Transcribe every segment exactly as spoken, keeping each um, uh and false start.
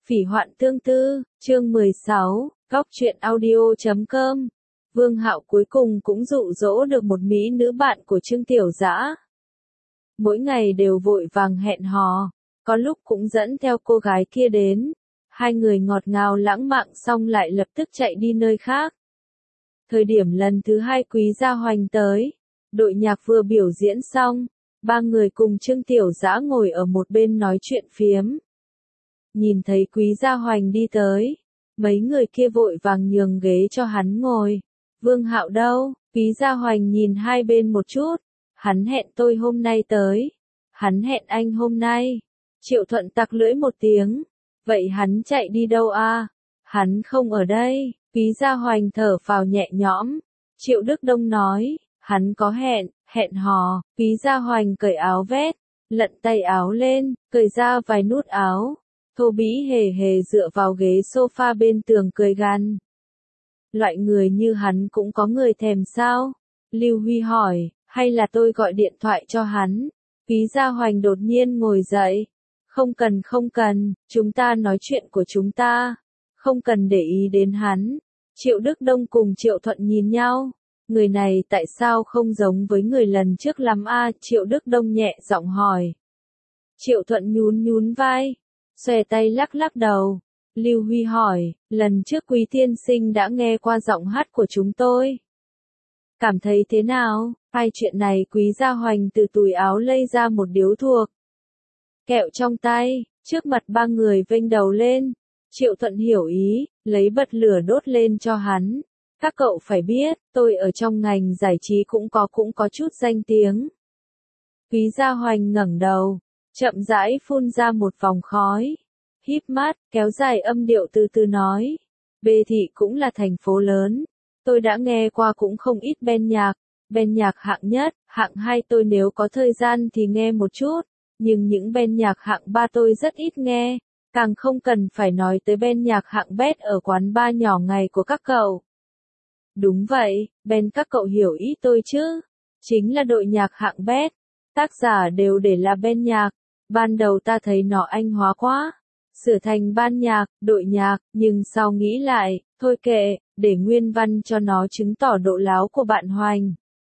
Phỉ hoạn tương tư, chương mười sáu, góc truyện audio chấm com. Vương Hạo cuối cùng cũng dụ dỗ được một mỹ nữ bạn của Trương Tiểu Dã. Mỗi ngày đều vội vàng hẹn hò, có lúc cũng dẫn theo cô gái kia đến. Hai người ngọt ngào lãng mạn xong lại lập tức chạy đi nơi khác. Thời điểm lần thứ hai Quý Gia Hoành tới, đội nhạc vừa biểu diễn xong, ba người cùng Trương Tiểu Dã ngồi ở một bên nói chuyện phiếm. Nhìn thấy Quý Gia Hoành đi tới, mấy người kia vội vàng nhường ghế cho hắn ngồi. Vương Hạo đâu? Quý Gia Hoành nhìn hai bên một chút. Hắn hẹn tôi hôm nay tới. Hắn hẹn anh hôm nay. Triệu Thuận tặc lưỡi một tiếng. Vậy hắn chạy đi đâu a? Hắn không ở đây. Quý Gia Hoành thở phào nhẹ nhõm. Triệu Đức Đông nói, hắn có hẹn, hẹn hò. Quý Gia Hoành cởi áo vest, lận tay áo lên, cởi ra vài nút áo. Thô Bĩ hề hề dựa vào ghế sofa bên tường cười gằn. Loại người như hắn cũng có người thèm sao? Lưu Huy hỏi, hay là tôi gọi điện thoại cho hắn? Quý Gia Hoành đột nhiên ngồi dậy. Không cần không cần, chúng ta nói chuyện của chúng ta. Không cần để ý đến hắn. Triệu Đức Đông cùng Triệu Thuận nhìn nhau. Người này tại sao không giống với người lần trước lắm a? Triệu Đức Đông nhẹ giọng hỏi. Triệu Thuận nhún nhún vai. Xòe tay lắc lắc đầu. Lưu Huy hỏi, lần trước Quý tiên sinh đã nghe qua giọng hát của chúng tôi. Cảm thấy thế nào? Hai chuyện này Quý Gia Hoành từ túi áo lây ra một điếu thuốc. Kẹo trong tay, trước mặt ba người vênh đầu lên. Triệu Thuận hiểu ý, lấy bật lửa đốt lên cho hắn. Các cậu phải biết, tôi ở trong ngành giải trí cũng có cũng có chút danh tiếng. Quý Gia Hoành ngẩng đầu, chậm rãi phun ra một vòng khói. Híp mắt, kéo dài âm điệu từ từ nói. Bê Thị cũng là thành phố lớn. Tôi đã nghe qua cũng không ít band nhạc. Band nhạc hạng nhất, hạng hai tôi nếu có thời gian thì nghe một chút. Nhưng những band nhạc hạng ba tôi rất ít nghe. Càng không cần phải nói tới band nhạc hạng bét ở quán bar nhỏ ngày của các cậu. Đúng vậy, band các cậu hiểu ý tôi chứ. Chính là đội nhạc hạng bét. Tác giả đều để là band nhạc. Ban đầu ta thấy nó anh hóa quá. Sửa thành ban nhạc, đội nhạc, nhưng sau nghĩ lại, thôi kệ, để nguyên văn cho nó chứng tỏ độ láo của bạn Hoành.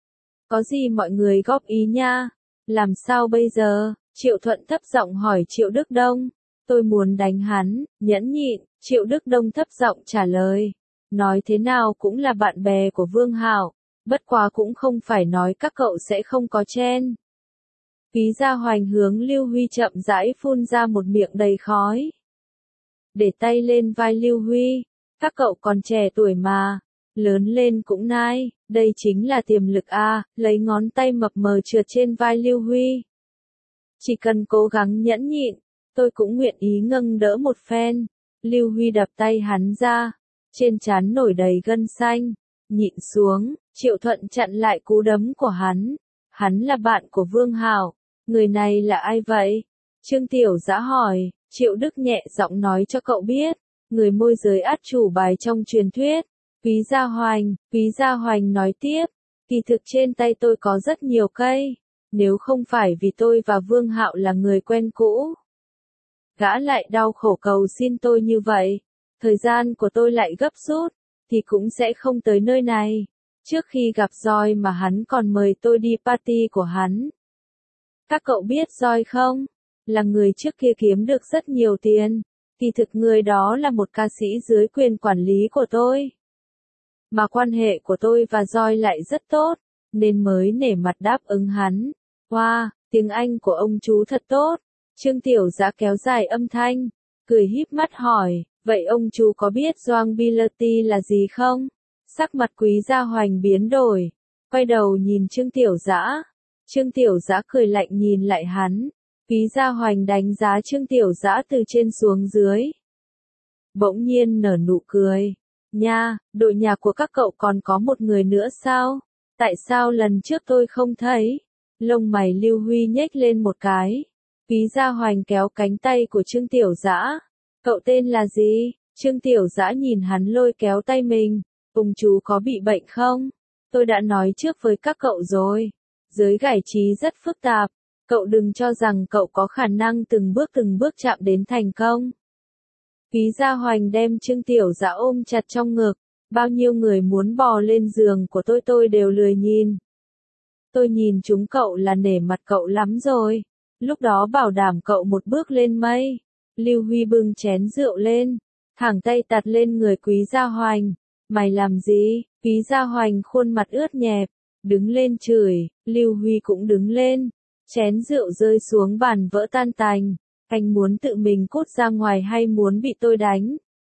Có gì mọi người góp ý nha? Làm sao bây giờ? Triệu Thuận thấp giọng hỏi Triệu Đức Đông. Tôi muốn đánh hắn, nhẫn nhịn, Triệu Đức Đông thấp giọng trả lời. Nói thế nào cũng là bạn bè của Vương Hạo, bất quá cũng không phải nói các cậu sẽ không có chen. Quý Gia Hoành hướng Lưu Huy chậm rãi phun ra một miệng đầy khói. Để tay lên vai Lưu Huy, các cậu còn trẻ tuổi mà, lớn lên cũng nai, đây chính là tiềm lực a, lấy ngón tay mập mờ trượt trên vai Lưu Huy. Chỉ cần cố gắng nhẫn nhịn, tôi cũng nguyện ý nâng đỡ một phen. Lưu Huy đập tay hắn ra, trên trán nổi đầy gân xanh, nhịn xuống, Triệu Thuận chặn lại cú đấm của hắn. Hắn là bạn của Vương Hạo. Người này là ai vậy? Trương Tiểu Dã hỏi. Triệu Đức nhẹ giọng nói cho cậu biết. Người môi giới át chủ bài trong truyền thuyết. Quý Gia Hoành. Quý Gia Hoành nói tiếp. Kỳ thực trên tay tôi có rất nhiều cây. Nếu không phải vì tôi và Vương Hạo là người quen cũ, gã lại đau khổ cầu xin tôi như vậy, thời gian của tôi lại gấp rút, thì cũng sẽ không tới nơi này. Trước khi gặp Joy mà hắn còn mời tôi đi party của hắn. Các cậu biết Joy không? Là người trước kia kiếm được rất nhiều tiền. Kỳ thực người đó là một ca sĩ dưới quyền quản lý của tôi. Mà quan hệ của tôi và Joy lại rất tốt, nên mới nể mặt đáp ứng hắn. Wow, tiếng Anh của ông chú thật tốt. Trương Tiểu Dã kéo dài âm thanh, cười híp mắt hỏi, vậy ông chú có biết Joanbility là gì không? Sắc mặt Quý Gia Hoành biến đổi, quay đầu nhìn Trương Tiểu Dã. Trương Tiểu Dã cười lạnh nhìn lại hắn. Quý Gia Hoành đánh giá Trương Tiểu Dã từ trên xuống dưới. Bỗng nhiên nở nụ cười. Nha, đội nhạc của các cậu còn có một người nữa sao? Tại sao lần trước tôi không thấy? Lông mày Lưu Huy nhếch lên một cái. Quý Gia Hoành kéo cánh tay của Trương Tiểu Dã. Cậu tên là gì? Trương Tiểu Dã nhìn hắn lôi kéo tay mình. Ông chú có bị bệnh không? Tôi đã nói trước với các cậu rồi. Giới giải trí rất phức tạp. Cậu đừng cho rằng cậu có khả năng từng bước từng bước chạm đến thành công. Quý Gia Hoành đem Trương Tiểu Dã ôm chặt trong ngực, bao nhiêu người muốn bò lên giường của tôi tôi đều lười nhìn. Tôi nhìn chúng cậu là nể mặt cậu lắm rồi, lúc đó bảo đảm cậu một bước lên mây. Lưu Huy bưng chén rượu lên, thẳng tay tạt lên người Quý Gia Hoành. Mày làm gì? Quý Gia Hoành khuôn mặt ướt nhẹp, đứng lên chửi, Lưu Huy cũng đứng lên. Chén rượu rơi xuống bàn vỡ tan tành. Anh muốn tự mình cút ra ngoài hay muốn bị tôi đánh?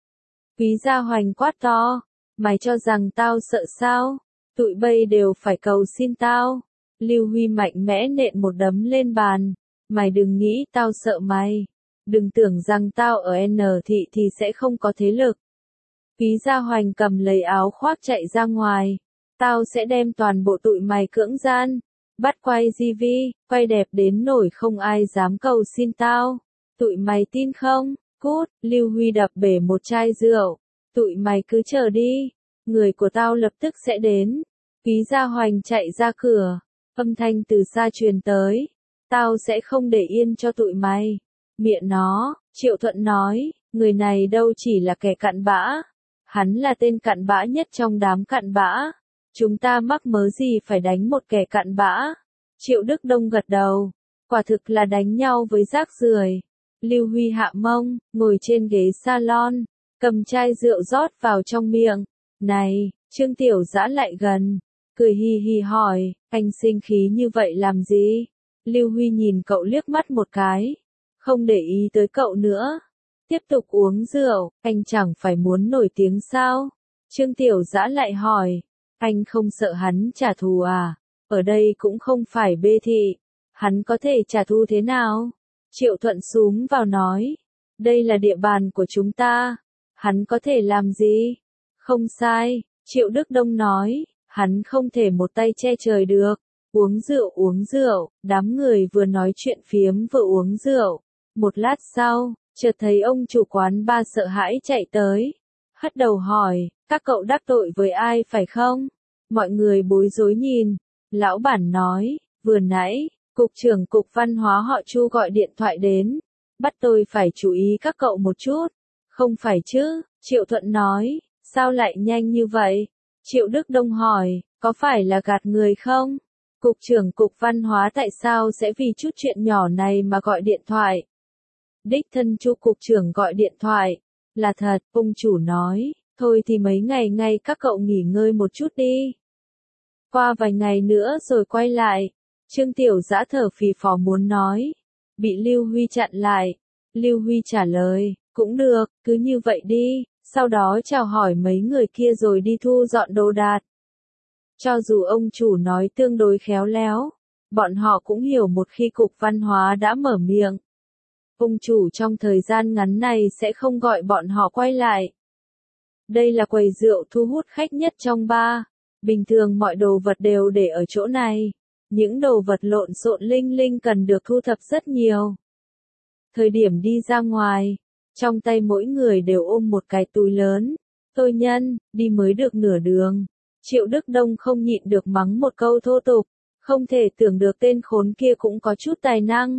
Quý Gia Hoành quát to, mày cho rằng tao sợ sao? Tụi bay đều phải cầu xin tao. Lưu Huy mạnh mẽ nện một đấm lên bàn. Mày đừng nghĩ tao sợ mày. Đừng tưởng rằng tao ở N thị thì sẽ không có thế lực. Quý Gia Hoành cầm lấy áo khoác chạy ra ngoài. Tao sẽ đem toàn bộ tụi mày cưỡng gian. Bắt quay gi vi, quay đẹp đến nổi không ai dám cầu xin tao. Tụi mày tin không? Cút, Lưu Huy đập bể một chai rượu. Tụi mày cứ chờ đi. Người của tao lập tức sẽ đến. Quý Gia Hoành chạy ra cửa. Âm thanh từ xa truyền tới. Tao sẽ không để yên cho tụi mày. Miệng nó, Triệu Thuận nói, người này đâu chỉ là kẻ cặn bã. Hắn là tên cặn bã nhất trong đám cặn bã. Chúng ta mắc mớ gì phải đánh một kẻ cặn bã. Triệu Đức Đông gật đầu. Quả thực là đánh nhau với rác rưởi. Lưu Huy hạ mông, ngồi trên ghế salon, cầm chai rượu rót vào trong miệng. Này, Trương Tiểu Dã lại gần, cười hi hi hỏi, anh sinh khí như vậy làm gì? Lưu Huy nhìn cậu liếc mắt một cái, không để ý tới cậu nữa. Tiếp tục uống rượu, anh chẳng phải muốn nổi tiếng sao? Trương Tiểu Dã lại hỏi, anh không sợ hắn trả thù à? Ở đây cũng không phải bê thị, hắn có thể trả thù thế nào? Triệu Thuận xúm vào nói, đây là địa bàn của chúng ta, hắn có thể làm gì? Không sai, Triệu Đức Đông nói, hắn không thể một tay che trời được. Uống rượu uống rượu, đám người vừa nói chuyện phiếm vừa uống rượu. Một lát sau, chợt thấy ông chủ quán ba sợ hãi chạy tới. Hất đầu hỏi, các cậu đắc tội với ai phải không? Mọi người bối rối nhìn. Lão bản nói, vừa nãy, Cục trưởng Cục Văn hóa họ Chu gọi điện thoại đến. Bắt tôi phải chú ý các cậu một chút. Không phải chứ, Triệu Thuận nói, sao lại nhanh như vậy? Triệu Đức Đông hỏi, có phải là gạt người không? Cục trưởng Cục Văn hóa tại sao sẽ vì chút chuyện nhỏ này mà gọi điện thoại? Đích thân Chu Cục trưởng gọi điện thoại. Là thật, ông chủ nói, thôi thì mấy ngày ngay các cậu nghỉ ngơi một chút đi. Qua vài ngày nữa rồi quay lại. Trương Tiểu Dã thở phì phò muốn nói. Bị Lưu Huy chặn lại. Lưu Huy trả lời, cũng được, cứ như vậy đi. Sau đó chào hỏi mấy người kia rồi đi thu dọn đồ đạc. Cho dù ông chủ nói tương đối khéo léo, bọn họ cũng hiểu một khi Cục Văn hóa đã mở miệng. Ông chủ trong thời gian ngắn này sẽ không gọi bọn họ quay lại. Đây là quầy rượu thu hút khách nhất trong bar. Bình thường mọi đồ vật đều để ở chỗ này. Những đồ vật lộn xộn linh linh cần được thu thập rất nhiều. Thời điểm đi ra ngoài, trong tay mỗi người đều ôm một cái túi lớn. Tôi nhân, đi mới được nửa đường. Triệu Đức Đông không nhịn được mắng một câu thô tục. Không thể tưởng được tên khốn kia cũng có chút tài năng.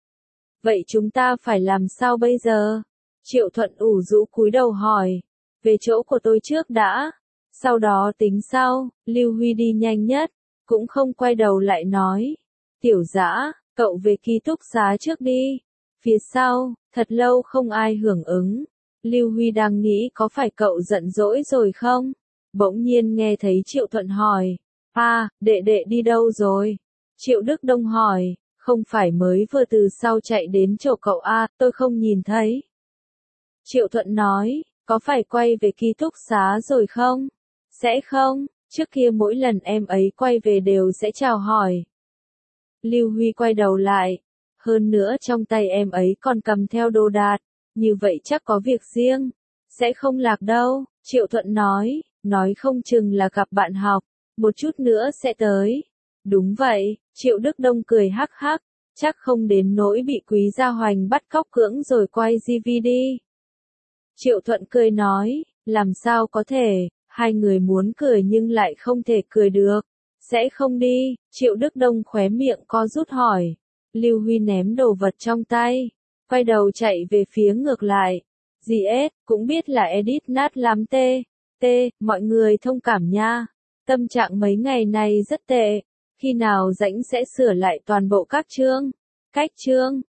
Vậy chúng ta phải làm sao bây giờ? Triệu Thuận ủ rũ cúi đầu hỏi. Về chỗ của tôi trước đã. Sau đó tính sau. Lưu Huy đi nhanh nhất. Cũng không quay đầu lại nói. Tiểu Dã, cậu về ký túc xá trước đi. Phía sau, thật lâu không ai hưởng ứng. Lưu Huy đang nghĩ có phải cậu giận dỗi rồi không? Bỗng nhiên nghe thấy Triệu Thuận hỏi. À, đệ đệ đi đâu rồi? Triệu Đức Đông hỏi. Không phải mới vừa từ sau chạy đến chỗ cậu à, tôi không nhìn thấy. Triệu Thuận nói. Có phải quay về ký túc xá rồi không? Sẽ không, trước kia mỗi lần em ấy quay về đều sẽ chào hỏi. Lưu Huy quay đầu lại. Hơn nữa trong tay em ấy còn cầm theo đồ đạc. Như vậy chắc có việc riêng. Sẽ không lạc đâu, Triệu Thuận nói. Nói không chừng là gặp bạn học. Một chút nữa sẽ tới. Đúng vậy, Triệu Đức Đông cười hắc hắc. Chắc không đến nỗi bị Quý Gia Hoành bắt cóc cưỡng rồi quay gi vi đi. Triệu Thuận cười nói. Làm sao có thể, hai người muốn cười nhưng lại không thể cười được. Sẽ không đi, Triệu Đức Đông khóe miệng co rút hỏi. Lưu Huy ném đồ vật trong tay. Quay đầu chạy về phía ngược lại. giê ét, cũng biết là edit nát lắm tê. T, mọi người thông cảm nha. Tâm trạng mấy ngày này rất tệ. Khi nào rảnh sẽ sửa lại toàn bộ các chương. Cách chương.